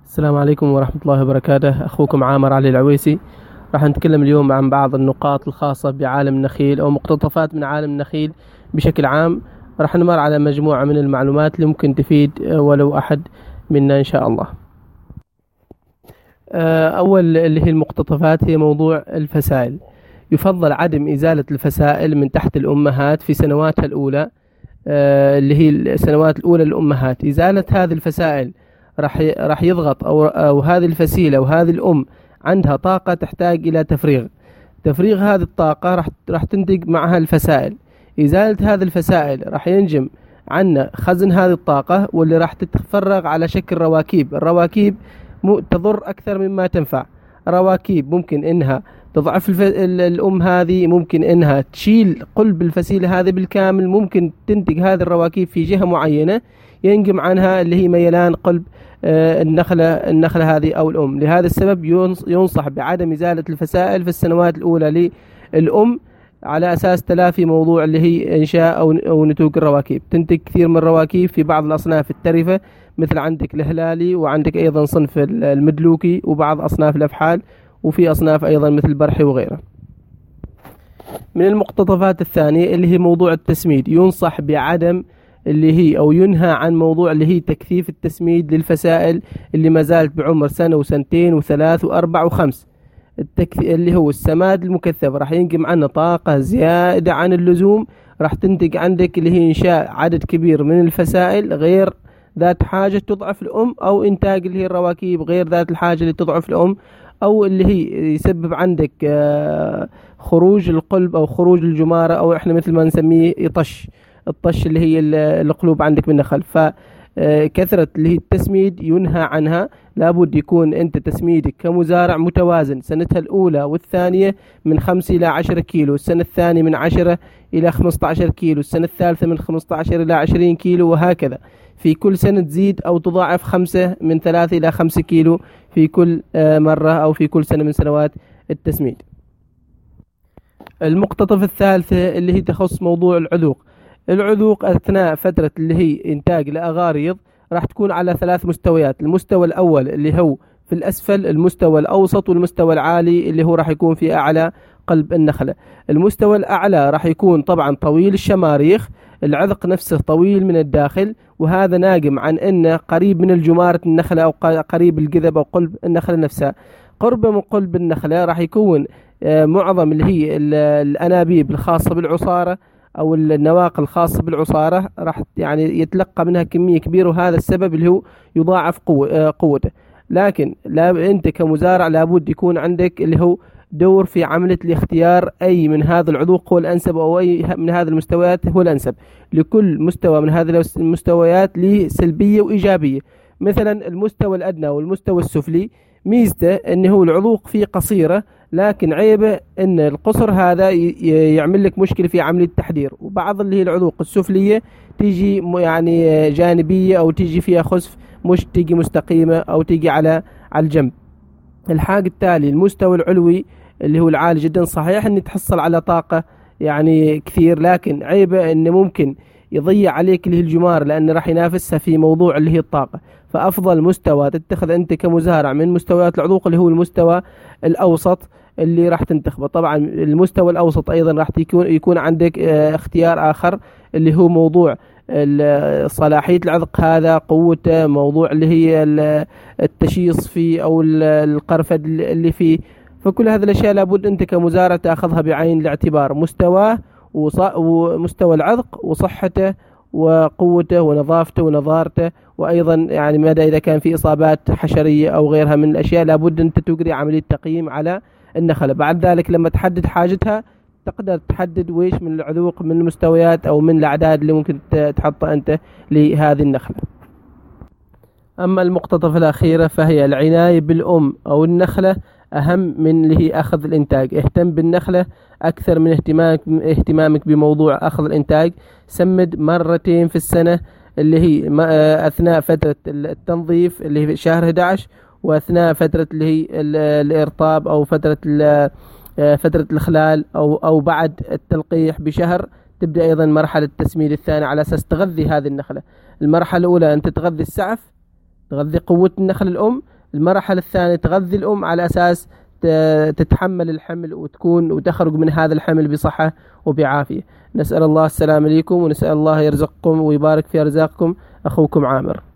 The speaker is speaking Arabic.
السلام عليكم ورحمة الله وبركاته. أخوكم عامر علي العويسي. راح نتكلم اليوم عن بعض النقاط الخاصة بعالم النخيل أو مقتطفات من عالم النخيل بشكل عام. راح نمر على مجموعة من المعلومات اللي ممكن تفيد ولو أحد منا إن شاء الله. أول اللي هي المقتطفات هي موضوع الفسائل. يفضل عدم إزالة الفسائل من تحت الأمهات في سنواتها الأولى، اللي هي السنوات الأولى للأمهات. إزالة هذه الفسائل راح يضغط أو هذه الفسيلة وهذه الأم عندها طاقة تحتاج إلى تفريغ هذه الطاقة راح تنتج معها الفسائل. إزالة هذه الفسائل راح ينجم عنا خزن هذه الطاقة واللي راح تتفرغ على شكل رواكيب. الرواكيب تضر أكثر مما تنفع. رواكيب ممكن إنها تضعف الأم هذه، ممكن إنها تشيل قلب الفسيلة هذه بالكامل، ممكن تنتج هذه الرواكيب في جهة معينة ينجم عنها اللي هي ميلان قلب النخلة هذه أو الأم. لهذا السبب ينصح بعدم إزالة الفسائل في السنوات الأولى للأم على أساس تلافي موضوع اللي هي إنشاء أو نتوج الرواكيب. تنتج كثير من الرواكيب في بعض الأصناف الترفة، مثل عندك الهلالي، وعندك أيضا صنف المدلوكي، وبعض أصناف الأفحال، وفي أصناف أيضا مثل البرحي وغيره. من المقتطفات الثانية اللي هي موضوع التسميد. ينصح بعدم اللي هي أو ينهى عن موضوع اللي هي تكثيف التسميد للفسائل اللي ما زالت بعمر سنة وسنتين وثلاث وأربع وخمس. اللي هو السماد المكثف راح ينجم عنه طاقة زيادة عن اللزوم، راح تنتج عندك اللي هي إنشاء عدد كبير من الفسائل غير ذات حاجة تضعف الأم، أو إنتاج اللي هي الرواكيب غير ذات الحاجة اللي تضعف الأم، أو اللي هي يسبب عندك خروج القلب أو خروج الجمارة، أو إحنا مثل ما نسميه الطش اللي هي القلوب عندك من النخل. فكثرة اللي هي التسميد ينهى عنها. لابد يكون أنت تسميدك كمزارع متوازن. سنتها الأولى والثانية من 5 إلى 10 كيلو، السنة الثانية من 10 إلى 15 كيلو، السنة الثالثة من 15 إلى 20 كيلو، وهكذا. في كل سنة تزيد أو تضاعف 5 من 3 إلى 5 كيلو في كل مرة أو في كل سنة من سنوات التسميد. المقتطف الثالثة اللي هي تخص موضوع العذوق أثناء فترة اللي هي إنتاج الأغاريض راح تكون على 3 مستويات. المستوى الأول اللي هو في الأسفل، المستوى الأوسط، والمستوى العالي اللي هو راح يكون في أعلى قلب النخلة. المستوى الأعلى راح يكون طبعا طويل الشماريخ، العذق نفسه طويل من الداخل، وهذا ناقم عن أنه قريب من الجمارة النخلة أو قريب الجذب أو قلب النخلة نفسها. قرب من قلب النخلة راح يكون معظم اللي هي الأنابيب الخاصة بالعصارة أو النواقل الخاصة بالعصارة راح يعني يتلقى منها كمية كبيرة، وهذا السبب اللي هو يضاعف قوته. لكن أنت كمزارع لابد يكون عندك اللي هو دور في عملية الاختيار، أي من هذا العذوق هو الأنسب أو أي من هذه المستويات هو الأنسب. لكل مستوى من هذه المستويات له سلبية وإيجابية. مثلا المستوى الأدنى والمستوى السفلي ميزته أنه هو العذوق فيه قصيرة، لكن عيبه أن القصر هذا يعمل لك مشكلة في عملية التحضير. وبعض اللي هي العذوق السفلية تيجي يعني جانبية أو تيجي فيها خسف، مش تيجي مستقيمة أو تيجي على الجنب. الحاجة التالي المستوى العلوي اللي هو العالي جدا. صحيح أن تحصل على طاقة يعني كثير، لكن عيبه أنه ممكن يضيع عليك اللي هي الجمار، لأنه راح ينافسها في موضوع اللي هي الطاقة. فأفضل مستوى تتخذ أنت كمزارع من مستويات العذوق اللي هو المستوى الأوسط اللي راح تنتخبه. طبعا المستوى الأوسط أيضا راح يكون عندك اختيار آخر اللي هو موضوع صلاحية العذق، هذا قوته، موضوع اللي هي التشيص فيه أو القرفد اللي فيه. فكل هذه الأشياء لابد أنت كمزارع تأخذها بعين الاعتبار، مستواه ومستوى العذق وصحته وقوته ونظافته ونضارته، وأيضا يعني مدى إذا كان في إصابات حشرية أو غيرها من الأشياء لابد أن تجري عملية تقييم على النخلة. بعد ذلك لما تحدد حاجتها تقدر تحدد ويش من العذوق من المستويات أو من الأعداد اللي ممكن تحطها أنت لهذه النخلة. أما المقتطف الأخيرة فهي العناية بالأم أو النخلة أهم من اللي هي أخذ الإنتاج. اهتم بالنخلة أكثر من اهتمامك بموضوع أخذ الإنتاج. سمد مرتين في السنة اللي هي أثناء فترة التنظيف اللي هي في شهر 11، وأثناء فترة اللي هي الإرطاب أو فترة الإخلال أو بعد التلقيح بشهر تبدأ أيضا مرحلة التسميد الثانية على أساس تغذي هذه النخلة. المرحلة الأولى أنت تغذي السعف، تغذي قوة النخل الأم. المرحلة الثانية تغذي الأم على أساس تتحمل الحمل وتخرج من هذا الحمل بصحة وبعافية. نسأل الله السلام عليكم، ونسأل الله يرزقكم ويبارك في أرزاقكم. أخوكم عامر.